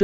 chương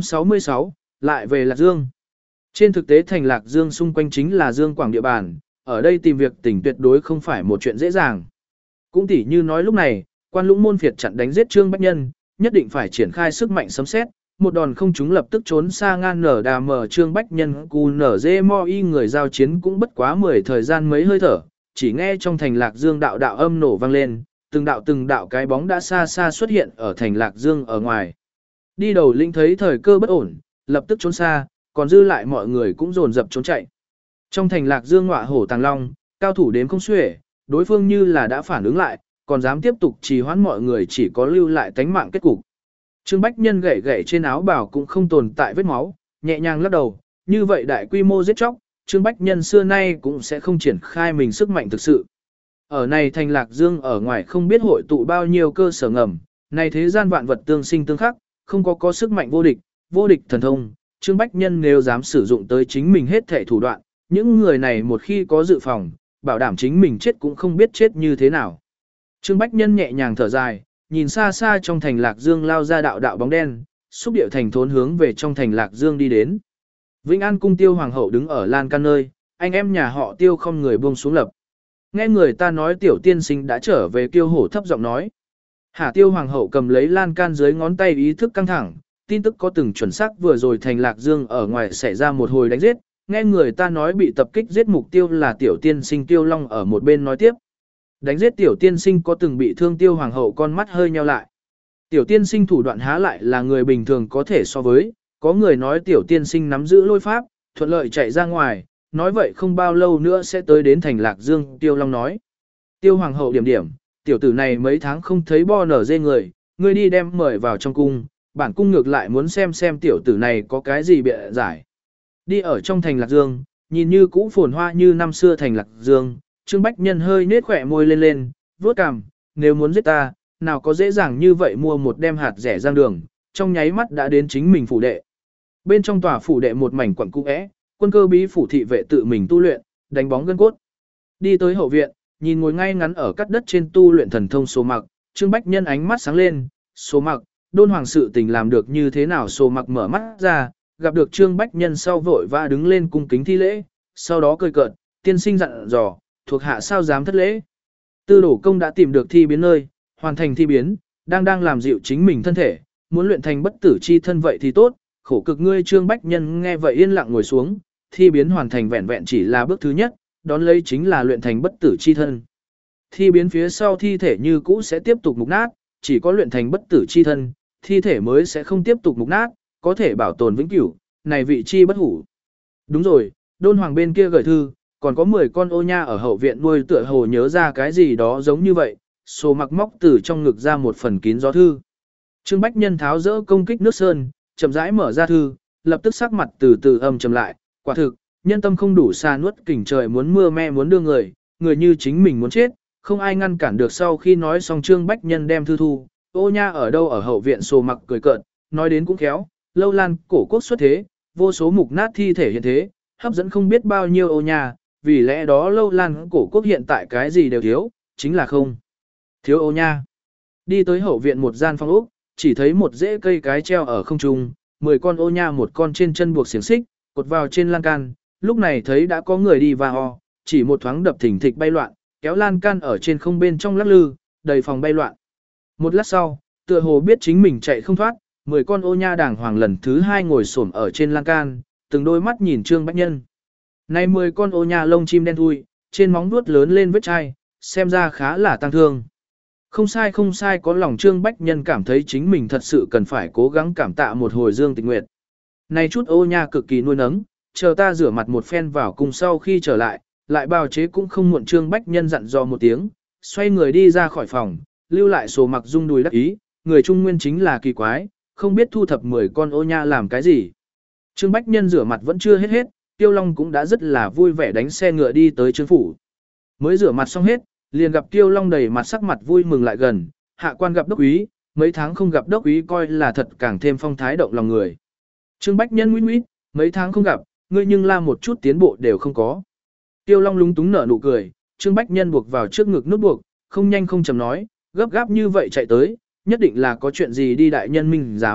366, lại về Lạc Dương. Trên thực tế thành Lạc Dương xung quanh chính là Dương Quảng địa bàn, ở đây tìm việc tỉnh tuyệt đối không phải một chuyện dễ dàng. Cũng tỉ như nói lúc này, quan lũng môn phiệt chặn đánh giết Trương Bách Nhân, nhất định phải triển khai sức mạnh sấm xét, một đòn không chúng lập tức trốn xa ngang nở đà mở Trương Bách Nhân cù nở dê mo y người giao chiến cũng bất quá 10 thời gian mấy hơi thở, chỉ nghe trong thành Lạc Dương đạo đạo âm nổ vang lên, từng đạo cái bóng đã xa xa xuất hiện ở thành Lạc Dương ở ngoài. Đi đầu lĩnh thấy thời cơ bất ổn, lập tức trốn xa, còn dư lại mọi người cũng dồn dập trốn chạy. Trong thành Lạc Dương ngọa hổ tàng long, cao thủ đếm không xuể, đối phương như là đã phản ứng lại, còn dám tiếp tục trì hoãn mọi người chỉ có lưu lại tánh mạng kết cục. Trương Bách Nhân gậy gậy trên áo bào cũng không tồn tại vết máu, nhẹ nhàng lắc đầu, như vậy đại quy mô giết chóc, Trương Bách Nhân xưa nay cũng sẽ không triển khai mình sức mạnh thực sự. Ở này thành Lạc Dương ở ngoài không biết hội tụ bao nhiêu cơ sở ngầm, này thế gian vạn vật tương sinh tương khắc, không có sức mạnh vô địch thần thông, Trương Bách Nhân nếu dám sử dụng tới chính mình hết thể thủ đoạn, những người này một khi có dự phòng, bảo đảm chính mình chết cũng không biết chết như thế nào. Trương Bách Nhân nhẹ nhàng thở dài, nhìn xa xa trong thành Lạc Dương lao ra đạo đạo bóng đen, xúc điệu thành thốn hướng về trong thành Lạc Dương đi đến. Vĩnh An cung Tiêu hoàng hậu đứng ở lan can nơi, anh em nhà họ Tiêu không người buông xuống lập. Nghe người ta nói tiểu tiên sinh đã trở về, Kiêu hổ thấp giọng nói. Hà Tiêu hoàng hậu cầm lấy lan can dưới ngón tay ý thức căng thẳng, tin tức có từng chuẩn xác vừa rồi thành Lạc Dương ở ngoài xảy ra một hồi đánh giết, nghe người ta nói bị tập kích giết mục tiêu là tiểu tiên sinh Tiêu Long ở một bên nói tiếp. Đánh giết tiểu tiên sinh có từng bị thương Tiêu hoàng hậu con mắt hơi nheo lại. Tiểu tiên sinh thủ đoạn há lại là người bình thường có thể so với, có người nói tiểu tiên sinh nắm giữ lôi pháp, thuận lợi chạy ra ngoài, nói vậy không bao lâu nữa sẽ tới đến thành Lạc Dương, Tiêu Long nói. Tiêu hoàng hậu điểm, tiểu tử này mấy tháng không thấy bo nở dê người, ngươi đi đem mời vào trong cung, bản cung ngược lại muốn xem tiểu tử này có cái gì bịa giải. Đi ở trong thành Lạc Dương, nhìn như cũ phồn hoa như năm xưa thành Lạc Dương, Trương Bách Nhân hơi nết khỏe môi lên, vuốt cằm, nếu muốn giết ta, nào có dễ dàng như vậy mua một đem hạt rẻ giang đường, trong nháy mắt đã đến chính mình phủ đệ. Bên trong tòa phủ đệ một mảnh quặng cũ é, quân cơ bí phủ thị vệ tự mình tu luyện, đánh bóng gân cốt. Đi tới hậu viện, nhìn ngồi ngay ngắn ở cắt đất trên tu luyện thần thông Số Mặc, Trương Bách Nhân ánh mắt sáng lên, Số Mặc, đôn hoàng sự tình làm được như thế nào? Số Mặc mở mắt ra, gặp được Trương Bách Nhân sau vội vã đứng lên cung kính thi lễ, sau đó cười cợt, tiên sinh dặn dò, thuộc hạ sao dám thất lễ. Tư đổ công đã tìm được thi biến nơi, hoàn thành thi biến, đang làm dịu chính mình thân thể, muốn luyện thành bất tử chi thân vậy thì tốt, khổ cực ngươi. Trương Bách Nhân nghe vậy yên lặng ngồi xuống, thi biến hoàn thành vẹn vẹn chỉ là bước thứ nhất, đón lấy chính là luyện thành bất tử chi thân. Thi biến phía sau thi thể như cũ sẽ tiếp tục mục nát, chỉ có luyện thành bất tử chi thân, thi thể mới sẽ không tiếp tục mục nát, có thể bảo tồn vĩnh cửu, này vị chi bất hủ. Đúng rồi, đôn hoàng bên kia gửi thư, còn có 10 con ô nha ở hậu viện nuôi, tựa hồ nhớ ra cái gì đó giống như vậy. Số Mặc móc từ trong ngực ra một phần kín gió thư. Trương Bách Nhân tháo dỡ công kích nước sơn, chậm rãi mở ra thư, lập tức sắc mặt từ từ âm trầm lại, quả thực, nhân tâm không đủ xa nuốt kình trời muốn mưa me muốn đưa người như chính mình muốn chết, không ai ngăn cản được. Sau khi nói xong Trương Bách Nhân đem thư thu, ô nha ở đâu ở hậu viện. Số Mặc cười cợt, nói đến cũng khéo, lâu lan cổ quốc xuất thế, vô số mục nát thi thể hiện thế, hấp dẫn không biết bao nhiêu ô nha, vì lẽ đó lâu lan cổ quốc hiện tại cái gì đều thiếu, chính là không thiếu ô nha. Đi tới hậu viện một gian phòng ốc, chỉ thấy một rễ cây cái treo ở không trung, 10 con ô nha một con trên chân buộc xiềng xích, cột vào trên lan can. Lúc này thấy đã có người đi vào, chỉ một thoáng đập thình thịch bay loạn, kéo lan can ở trên không bên trong lắc lư, đầy phòng bay loạn. Một lát sau, tựa hồ biết chính mình chạy không thoát, 10 con ô nha đàng hoàng lần thứ 2 ngồi xổm ở trên lan can, từng đôi mắt nhìn Trương Bách Nhân. Này 10 con ô nha lông chim đen thui, trên móng vuốt lớn lên vết chai, xem ra khá là tăng thương. Không sai, có lòng Trương Bách Nhân cảm thấy chính mình thật sự cần phải cố gắng cảm tạ một hồi Dương Tịch Nguyệt. Này chút ô nha cực kỳ nuôi nấng, chờ ta rửa mặt một phen vào cùng sau khi trở lại bào chế cũng không muộn. Trương Bách Nhân dặn dò một tiếng, xoay người đi ra khỏi phòng, lưu lại Số Mặc rung đùi đắc ý, người Trung Nguyên chính là kỳ quái, không biết thu thập 10 con ô nha làm cái gì. Trương Bách Nhân rửa mặt vẫn chưa hết, Tiêu Long cũng đã rất là vui vẻ đánh xe ngựa đi tới Trương phủ. Mới rửa mặt xong hết, liền gặp Tiêu Long đầy mặt sắc mặt vui mừng lại gần, hạ quan gặp đốc úy, mấy tháng không gặp đốc úy coi là thật càng thêm phong thái động lòng người. Trương Bách Nhân nguyết nguyết, mấy tháng không gặp, ngươi nhưng la một chút tiến bộ đều không có. Tiêu Long lúng túng nở nụ cười, Trương Bách Nhân buộc vào trước ngực nút buộc, không nhanh không chậm nói, gấp gáp như vậy chạy tới, nhất định là có chuyện gì đi. Đại nhân minh dám,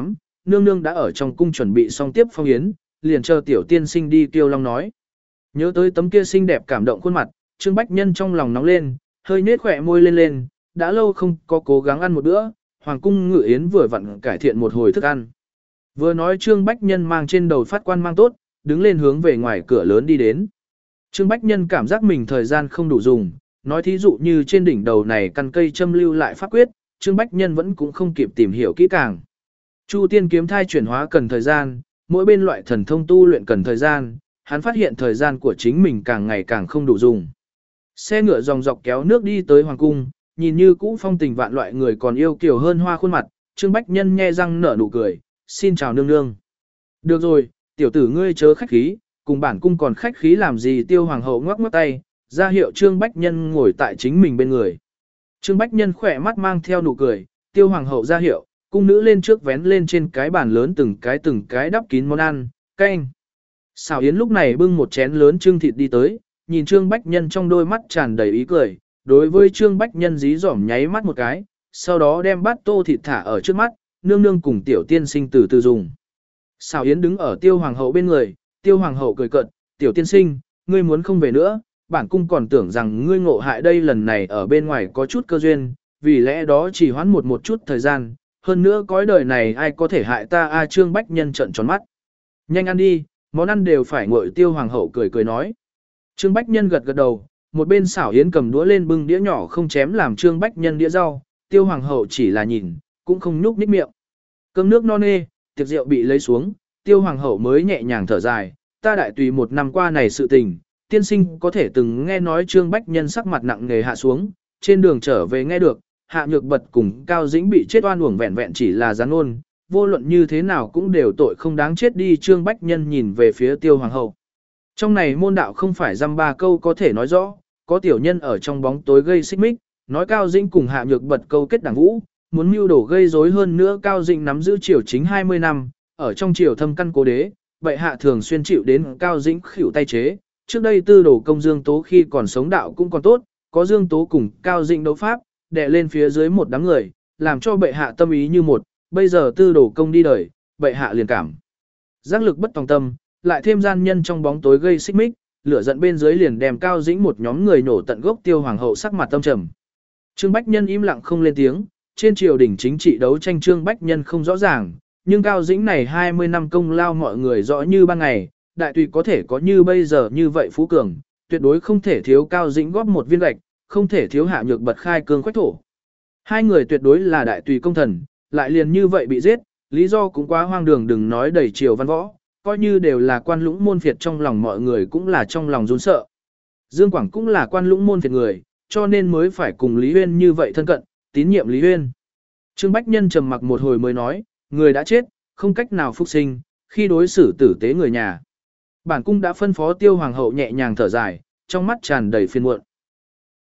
nương nương đã ở trong cung chuẩn bị xong tiếp phong yến, liền chờ tiểu tiên sinh đi Kiêu Long nói. Nhớ tới tấm kia xinh đẹp cảm động khuôn mặt, Trương Bách Nhân trong lòng nóng lên, hơi nết khỏe môi lên lên, đã lâu không có cố gắng ăn một bữa, hoàng cung ngự yến vừa vặn cải thiện một hồi thức ăn. Vừa nói Trương Bách Nhân mang trên đầu phát quan mang tốt, đứng lên hướng về ngoài cửa lớn đi đến. Trương Bách Nhân cảm giác mình thời gian không đủ dùng, nói thí dụ như trên đỉnh đầu này căn cây châm lưu lại pháp quyết, Trương Bách Nhân vẫn cũng không kịp tìm hiểu kỹ càng. Chu tiên kiếm thai chuyển hóa cần thời gian, mỗi bên loại thần thông tu luyện cần thời gian, hắn phát hiện thời gian của chính mình càng ngày càng không đủ dùng. Xe ngựa dòng dọc kéo nước đi tới hoàng cung, nhìn như cũ phong tình vạn loại người còn yêu kiều hơn hoa khuôn mặt, Trương Bách Nhân nhe răng nở nụ cười, xin chào nương nương. Được rồi, tiểu tử ngươi chớ khách khí, cùng bản cung còn khách khí làm gì. Tiêu hoàng hậu ngoắc ngoắc tay, ra hiệu Trương Bách Nhân ngồi tại chính mình bên người. Trương Bách Nhân khỏe mắt mang theo nụ cười, Tiêu hoàng hậu ra hiệu, cung nữ lên trước vén lên trên cái bàn lớn từng cái đắp kín món ăn, canh. Xảo Yến lúc này bưng một chén lớn trưng thịt đi tới, nhìn Trương Bách Nhân trong đôi mắt tràn đầy ý cười, đối với Trương Bách Nhân dí dỏm nháy mắt một cái, sau đó đem bát tô thịt thả ở trước mắt, nương nương cùng tiểu tiên sinh từ từ dùng. Xảo Yến đứng ở Tiêu hoàng hậu bên người, Tiêu hoàng hậu cười cợt, tiểu tiên sinh, ngươi muốn không về nữa, bản cung còn tưởng rằng ngươi ngộ hại đây lần này ở bên ngoài có chút cơ duyên, vì lẽ đó chỉ hoãn một chút thời gian, hơn nữa cõi đời này ai có thể hại ta a. Trương Bách Nhân trợn tròn mắt. Nhanh ăn đi, món ăn đều phải nguội. Tiêu hoàng hậu cười cười nói. Trương Bách Nhân gật gật đầu, một bên Xảo Yến cầm đũa lên bưng đĩa nhỏ không chém làm Trương Bách Nhân đĩa rau, Tiêu hoàng hậu chỉ là nhìn, cũng không nhúc nhích miệng. Cơm nước no nê, tiệc rượu bị lấy xuống, Tiêu hoàng hậu mới nhẹ nhàng thở dài, ta đại tùy một năm qua này sự tình, tiên sinh có thể từng nghe nói. Trương Bách Nhân sắc mặt nặng nề hạ xuống, trên đường trở về nghe được, Hạ Nhược Bật cùng Cao Dĩnh bị chết oan uổng vẹn vẹn chỉ là gián ngôn, vô luận như thế nào cũng đều tội không đáng chết đi. Trương Bách Nhân nhìn về phía Tiêu hoàng hậu. Trong này môn đạo không phải dăm ba câu có thể nói rõ, có tiểu nhân ở trong bóng tối gây xích mích, nói Cao Dĩnh cùng Hạ Nhược Bật câu kết đảng vũ, muốn mưu đổ gây rối hơn nữa. Cao Dĩnh nắm giữ triều chính 20 năm, ở trong triều thâm căn cố đế, bệ hạ thường xuyên chịu đến Cao Dĩnh khỉu tay chế. Trước đây Tư Đồ công Dương Tố khi còn sống đạo cũng còn tốt, có Dương Tố cùng Cao Dĩnh đấu pháp, đè lên phía dưới một đám người, làm cho bệ hạ tâm ý như một. Bây giờ Tư Đồ công đi đời, bệ hạ liền cảm giác lực bất tòng tâm, lại thêm gian nhân trong bóng tối gây xích mích, lửa giận bên dưới liền đem Cao Dĩnh một nhóm người nổ tận gốc. Tiêu hoàng hậu sắc mặt tâm trầm. Trương Bách Nhân im lặng không lên tiếng, trên triều đình chính trị đấu tranh Trương Bách Nhân không rõ ràng, nhưng Cao Dĩnh này 20 năm công lao mọi người rõ như ban ngày, đại tùy có thể có như bây giờ như vậy phú cường, tuyệt đối không thể thiếu Cao Dĩnh góp một viên gạch, không thể thiếu Hạ Nhược Bật khai cương khoách thổ. Hai người tuyệt đối là đại tùy công thần, lại liền như vậy bị giết, lý do cũng quá hoang đường, đừng nói đầy triều văn võ, coi như đều là quan lũng môn phiệt trong lòng mọi người cũng là trong lòng run sợ. Dương Quảng cũng là quan lũng môn phiệt người, cho nên mới phải cùng Lý Huyên như vậy thân cận, tín nhiệm Lý Huyên. Trương Bách Nhân trầm mặc một hồi mới nói, người đã chết, không cách nào phục sinh, khi đối xử tử tế người nhà. Bản cung đã phân phó Tiêu hoàng hậu nhẹ nhàng thở dài, trong mắt tràn đầy phiền muộn.